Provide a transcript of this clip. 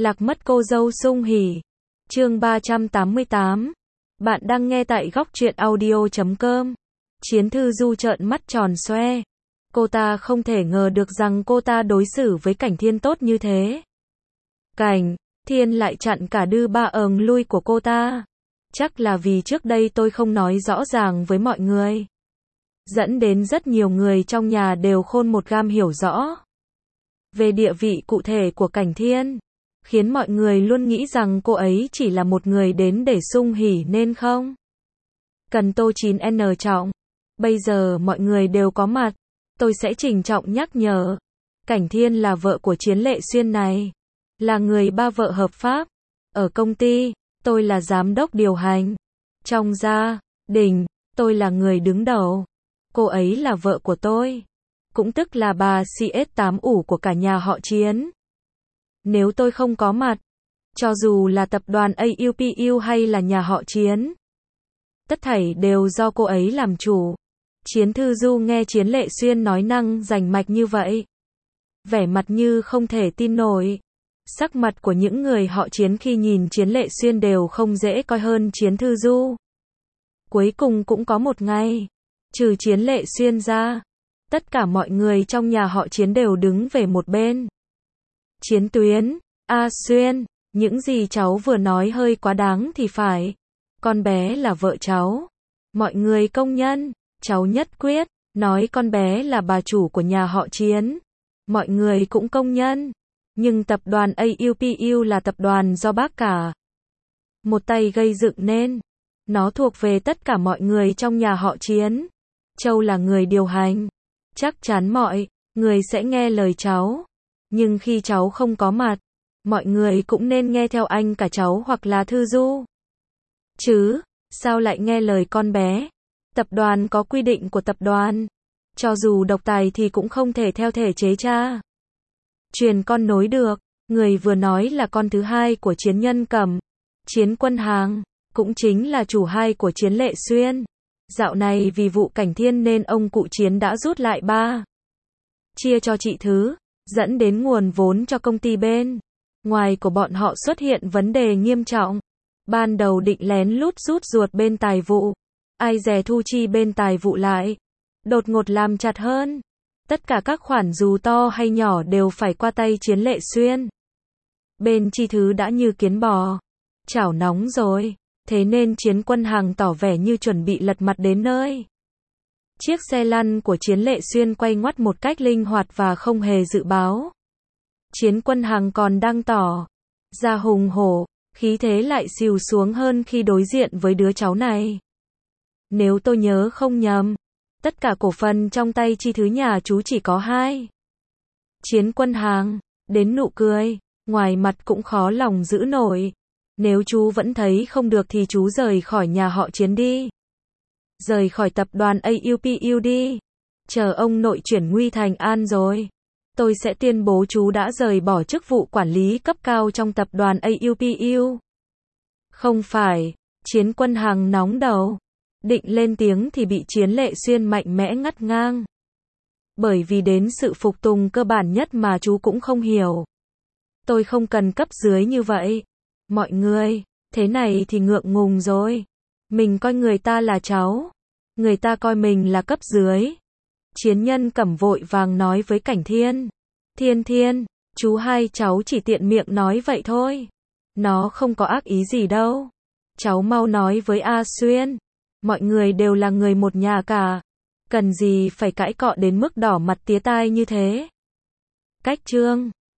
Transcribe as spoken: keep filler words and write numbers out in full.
Lạc mất cô dâu Sung Hỉ. Chương ba trăm tám mươi tám. Bạn đang nghe tại góc truyện audio chấm com. Chiến Thư Du trợn mắt tròn xoe. Cô ta không thể ngờ được rằng cô ta đối xử với Cảnh Thiên tốt như thế. Cảnh Thiên lại chặn cả đư ba ờng lui của cô ta. Chắc là vì trước đây tôi không nói rõ ràng với mọi người, dẫn đến rất nhiều người trong nhà đều khôn một gam hiểu rõ về địa vị cụ thể của Cảnh Thiên, khiến mọi người luôn nghĩ rằng cô ấy chỉ là một người đến để Sung Hỉ nên không cần Tô chín N trọng. Bây giờ mọi người đều có mặt, tôi sẽ trình trọng nhắc nhở. Cảnh Thiên là vợ của Chiến Lệ Xuyên này, là người ba vợ hợp pháp. Ở công ty, tôi là giám đốc điều hành. Trong gia đình, tôi là người đứng đầu. Cô ấy là vợ của tôi, cũng tức là bà C S tám ủ của cả nhà họ Chiến. Nếu tôi không có mặt, cho dù là tập đoàn a u pê u hay là nhà họ Chiến, tất thảy đều do cô ấy làm chủ. Chiến Thư Du nghe Chiến Lệ Xuyên nói năng rành mạch như vậy, vẻ mặt như không thể tin nổi. Sắc mặt của những người họ Chiến khi nhìn Chiến Lệ Xuyên đều không dễ coi hơn Chiến Thư Du. Cuối cùng cũng có một ngày, trừ Chiến Lệ Xuyên ra, tất cả mọi người trong nhà họ Chiến đều đứng về một bên. Chiến Tuyến, A Xuyên, những gì cháu vừa nói hơi quá đáng thì phải. Con bé là vợ cháu. Mọi người công nhận, cháu nhất quyết, nói con bé là bà chủ của nhà họ Chiến. Mọi người cũng công nhận. Nhưng tập đoàn a u pê u là tập đoàn do bác cả một tay gây dựng nên. Nó thuộc về tất cả mọi người trong nhà họ Chiến. Châu là người điều hành. Chắc chắn mọi người sẽ nghe lời cháu. Nhưng khi cháu không có mặt, mọi người cũng nên nghe theo anh cả cháu hoặc là Thư Du. Chứ, sao lại nghe lời con bé? Tập đoàn có quy định của tập đoàn. Cho dù độc tài thì cũng không thể theo thể chế cha truyền con nối được. Người vừa nói là con thứ hai của Chiến Nhân Cẩm, Chiến Quân Hàng, cũng chính là chủ hai của Chiến Lệ Xuyên. Dạo này vì vụ Cảnh Thiên nên ông cụ Chiến đã rút lại ba chia cho chị Thứ, dẫn đến nguồn vốn cho công ty bên ngoài của bọn họ xuất hiện vấn đề nghiêm trọng. Ban đầu định lén lút rút ruột bên tài vụ, ai dè thu chi bên tài vụ lại đột ngột làm chặt hơn. Tất cả các khoản dù to hay nhỏ đều phải qua tay Chiến Lệ Xuyên. Bên chi Thứ đã như kiến bò chảo nóng rồi, thế nên Chiến Quân Hàng tỏ vẻ như chuẩn bị lật mặt đến nơi. Chiếc xe lăn của Chiến Lệ Xuyên quay ngoắt một cách linh hoạt và không hề dự báo. Chiến Quân Hàng còn đang tỏ ra hùng hổ, khí thế lại xìu xuống hơn khi đối diện với đứa cháu này. Nếu tôi nhớ không nhầm, tất cả cổ phần trong tay chi Thứ nhà chú chỉ có hai. Chiến Quân Hàng đến nụ cười, ngoài mặt cũng khó lòng giữ nổi. Nếu chú vẫn thấy không được thì chú rời khỏi nhà họ Chiến đi. Rời khỏi tập đoàn a u pê u đi. Chờ ông nội chuyển nguy thành an rồi, tôi sẽ tuyên bố chú đã rời bỏ chức vụ quản lý cấp cao trong tập đoàn a u pê u. Không phải, Chiến Quân Hàng nóng đầu, định lên tiếng thì bị Chiến Lệ Xuyên mạnh mẽ ngắt ngang. Bởi vì đến sự phục tùng cơ bản nhất mà chú cũng không hiểu. Tôi không cần cấp dưới như vậy. Mọi người, thế này thì ngượng ngùng rồi. Mình coi người ta là cháu, người ta coi mình là cấp dưới. Chiến Nhân Cẩm vội vàng nói với Cảnh Thiên. Thiên Thiên, chú hai cháu chỉ tiện miệng nói vậy thôi. Nó không có ác ý gì đâu. Cháu mau nói với A Xuyên. Mọi người đều là người một nhà cả. Cần gì phải cãi cọ đến mức đỏ mặt tía tai như thế. Cách chương